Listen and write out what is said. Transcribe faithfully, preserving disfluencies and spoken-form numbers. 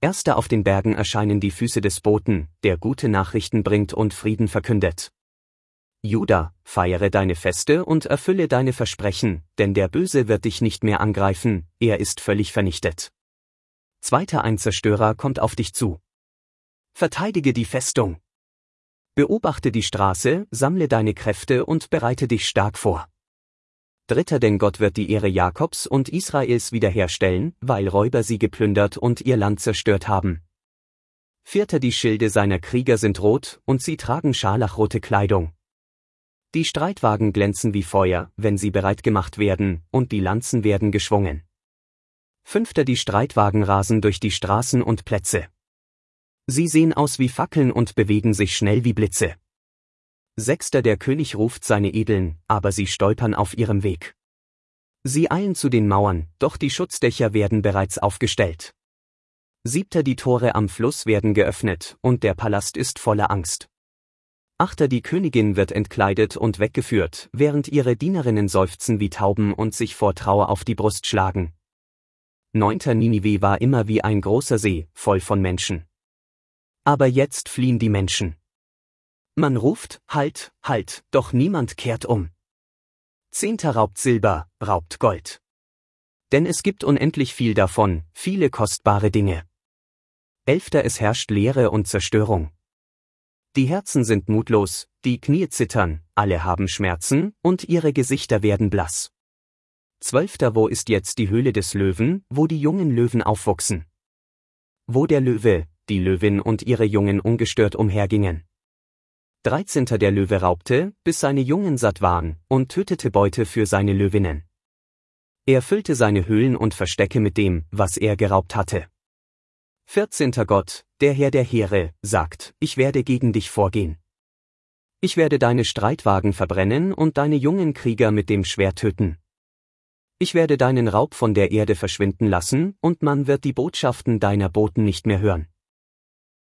Erster auf den Bergen erscheinen die Füße des Boten, der gute Nachrichten bringt und Frieden verkündet. Juda, feiere deine Feste und erfülle deine Versprechen, denn der Böse wird dich nicht mehr angreifen, er ist völlig vernichtet. Zweiter Ein Zerstörer kommt auf dich zu. Verteidige die Festung. Beobachte die Straße, sammle deine Kräfte und bereite dich stark vor. Dritter Denn Gott wird die Ehre Jakobs und Israels wiederherstellen, weil Räuber sie geplündert und ihr Land zerstört haben. Vierter Die Schilde seiner Krieger sind rot, und sie tragen scharlachrote Kleidung. Die Streitwagen glänzen wie Feuer, wenn sie bereit gemacht werden, und die Lanzen werden geschwungen. Fünfter Die Streitwagen rasen durch die Straßen und Plätze. Sie sehen aus wie Fackeln und bewegen sich schnell wie Blitze. Sechster Der König ruft seine Edeln, aber sie stolpern auf ihrem Weg. Sie eilen zu den Mauern, doch die Schutzdächer werden bereits aufgestellt. Siebter Die Tore am Fluss werden geöffnet, und der Palast ist voller Angst. Achter Die Königin wird entkleidet und weggeführt, während ihre Dienerinnen seufzen wie Tauben und sich vor Trauer auf die Brust schlagen. Neunter Ninive war immer wie ein großer See, voll von Menschen. Aber jetzt fliehen die Menschen. Man ruft, Halt, Halt, doch niemand kehrt um. Zehnter Raubt Silber, raubt Gold. Denn es gibt unendlich viel davon, viele kostbare Dinge. Elfter Es herrscht Leere und Zerstörung. Die Herzen sind mutlos, die Knie zittern, alle haben Schmerzen, und ihre Gesichter werden blass. Zwölfter Wo ist jetzt die Höhle des Löwen, wo die jungen Löwen aufwuchsen? Wo der Löwe, die Löwin und ihre Jungen ungestört umhergingen. Dreizehnter Der Löwe raubte, bis seine Jungen satt waren, und tötete Beute für seine Löwinnen. Er füllte seine Höhlen und Verstecke mit dem, was er geraubt hatte. Vierzehnter Gott, der Herr der Heere, sagt, ich werde gegen dich vorgehen. Ich werde deine Streitwagen verbrennen und deine jungen Krieger mit dem Schwert töten. Ich werde deinen Raub von der Erde verschwinden lassen, und man wird die Botschaften deiner Boten nicht mehr hören.